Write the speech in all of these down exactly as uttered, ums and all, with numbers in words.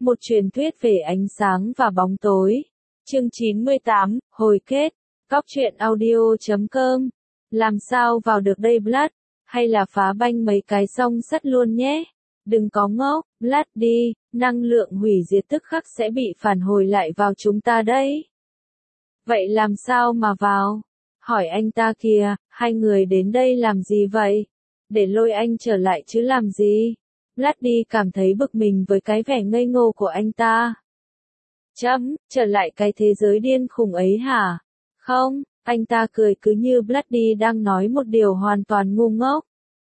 Một truyền thuyết về ánh sáng và bóng tối. Chương chín mươi tám, hồi kết. Cóc truyện audio chấm com. Làm sao vào được đây Blood? Hay là phá banh mấy cái song sắt luôn nhé? Đừng có ngốc, Blood đi, năng lượng hủy diệt tức khắc sẽ bị phản hồi lại vào chúng ta đấy. Vậy làm sao mà vào? Hỏi anh ta kìa, hai người đến đây làm gì vậy? Để lôi anh trở lại chứ làm gì? Bloody cảm thấy bực mình với cái vẻ ngây ngô của anh ta. Chấm, trở lại cái thế giới điên khùng ấy hả? Không, anh ta cười cứ như Bloody đang nói một điều hoàn toàn ngu ngốc.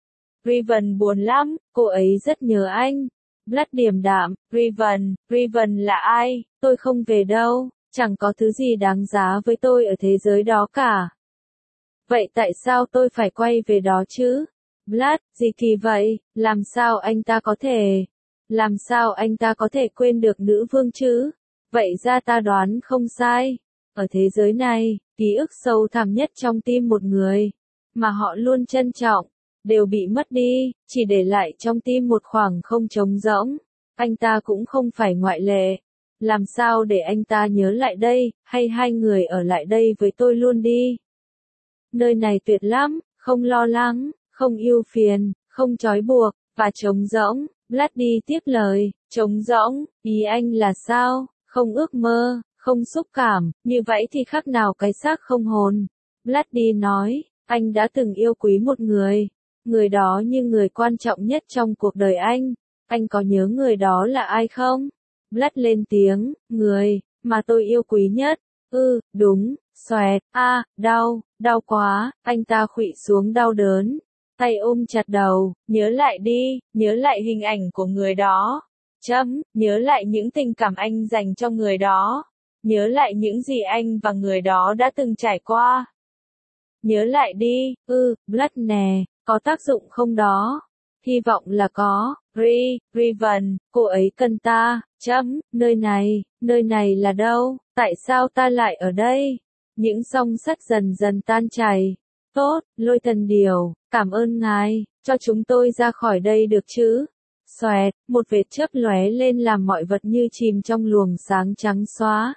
Riven buồn lắm, cô ấy rất nhớ anh. Blood điềm đạm, Riven, Riven là ai? Tôi không về đâu, chẳng có thứ gì đáng giá với tôi ở thế giới đó cả. Vậy tại sao tôi phải quay về đó chứ? Blood, gì kỳ vậy, làm sao anh ta có thể, làm sao anh ta có thể quên được nữ vương chứ? Vậy ra ta đoán không sai. Ở thế giới này, ký ức sâu thẳm nhất trong tim một người, mà họ luôn trân trọng, đều bị mất đi, chỉ để lại trong tim một khoảng không trống rỗng. Anh ta cũng không phải ngoại lệ. Làm sao để anh ta nhớ lại đây, hay hai người ở lại đây với tôi luôn đi? Nơi này tuyệt lắm, không lo lắng, không ưu phiền, không trói buộc, và trống rỗng. Bloody tiếp lời, trống rỗng, ý anh là sao? Không ước mơ, không xúc cảm, như vậy thì khác nào cái xác không hồn. Bloody nói, anh đã từng yêu quý một người, người đó như người quan trọng nhất trong cuộc đời anh. Anh có nhớ người đó là ai không? Blood lên tiếng, người mà tôi yêu quý nhất. Ừ, đúng, xoẹt, a, à, đau, đau quá, anh ta khuỵu xuống đau đớn. Tay ôm chặt đầu, nhớ lại đi, nhớ lại hình ảnh của người đó. Chấm, nhớ lại những tình cảm anh dành cho người đó. Nhớ lại những gì anh và người đó đã từng trải qua. Nhớ lại đi, ừ, Blood nè, có tác dụng không đó? Hy vọng là có. Ri, Riven, cô ấy cần ta. Chấm, nơi này, nơi này là đâu? Tại sao ta lại ở đây? Những song sắt dần dần tan chảy. Tốt, Lôi Thần Điểu, cảm ơn ngài, cho chúng tôi ra khỏi đây được chứ? Xoẹt, một vệt chớp lóe lên làm mọi vật như chìm trong luồng sáng trắng xóa.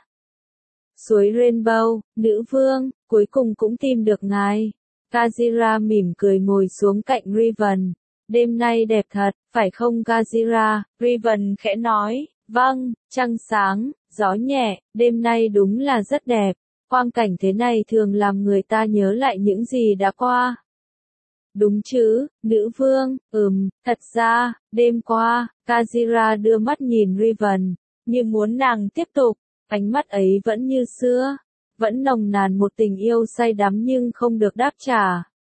Suối Rainbow, nữ vương, cuối cùng cũng tìm được ngài. Kazira mỉm cười ngồi xuống cạnh Riven. Đêm nay đẹp thật, phải không Kazira? Riven khẽ nói, vâng, trăng sáng, gió nhẹ, đêm nay đúng là rất đẹp. Quang cảnh thế này thường làm người ta nhớ lại những gì đã qua. Đúng chứ, nữ vương, ừm, thật ra, đêm qua, Kazira đưa mắt nhìn Riven, như muốn nàng tiếp tục, ánh mắt ấy vẫn như xưa, vẫn nồng nàn một tình yêu say đắm nhưng không được đáp trả.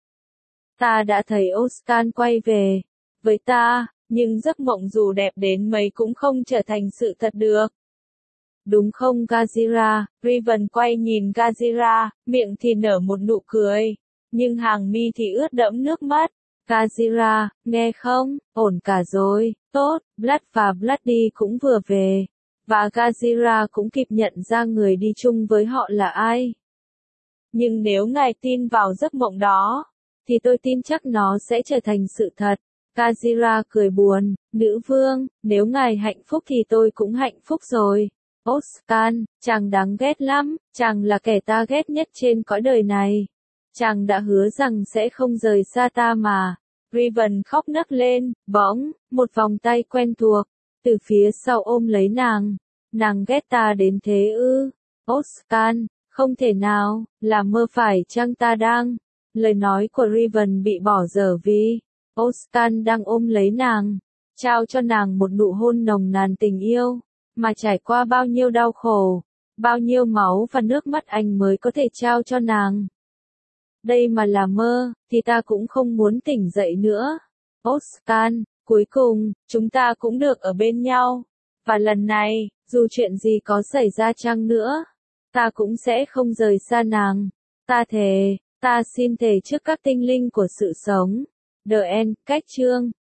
Ta đã thấy Oscar quay về, với ta, nhưng giấc mộng dù đẹp đến mấy cũng không trở thành sự thật được. Đúng không Kazira? Riven quay nhìn Kazira, miệng thì nở một nụ cười, nhưng hàng mi thì ướt đẫm nước mắt. Kazira, nghe không, ổn cả rồi, tốt, Blood và Bloody cũng vừa về, và Kazira cũng kịp nhận ra người đi chung với họ là ai. Nhưng nếu ngài tin vào giấc mộng đó, thì tôi tin chắc nó sẽ trở thành sự thật. Kazira cười buồn, nữ vương, nếu ngài hạnh phúc thì tôi cũng hạnh phúc rồi. Oscar, chàng đáng ghét lắm, chàng là kẻ ta ghét nhất trên cõi đời này. Chàng đã hứa rằng sẽ không rời xa ta mà. Riven khóc nấc lên, bỗng, một vòng tay quen thuộc, từ phía sau ôm lấy nàng. Nàng ghét ta đến thế ư? Oscar, không thể nào, là mơ phải chăng ta đang? Lời nói của Riven bị bỏ dở vì Oscar đang ôm lấy nàng, trao cho nàng một nụ hôn nồng nàn tình yêu, mà trải qua bao nhiêu đau khổ, bao nhiêu máu và nước mắt anh mới có thể trao cho nàng. Đây mà là mơ, thì ta cũng không muốn tỉnh dậy nữa. Oscar, cuối cùng, chúng ta cũng được ở bên nhau. Và lần này, dù chuyện gì có xảy ra chăng nữa, ta cũng sẽ không rời xa nàng. Ta thề, ta xin thề trước các tinh linh của sự sống. The End, cách chương.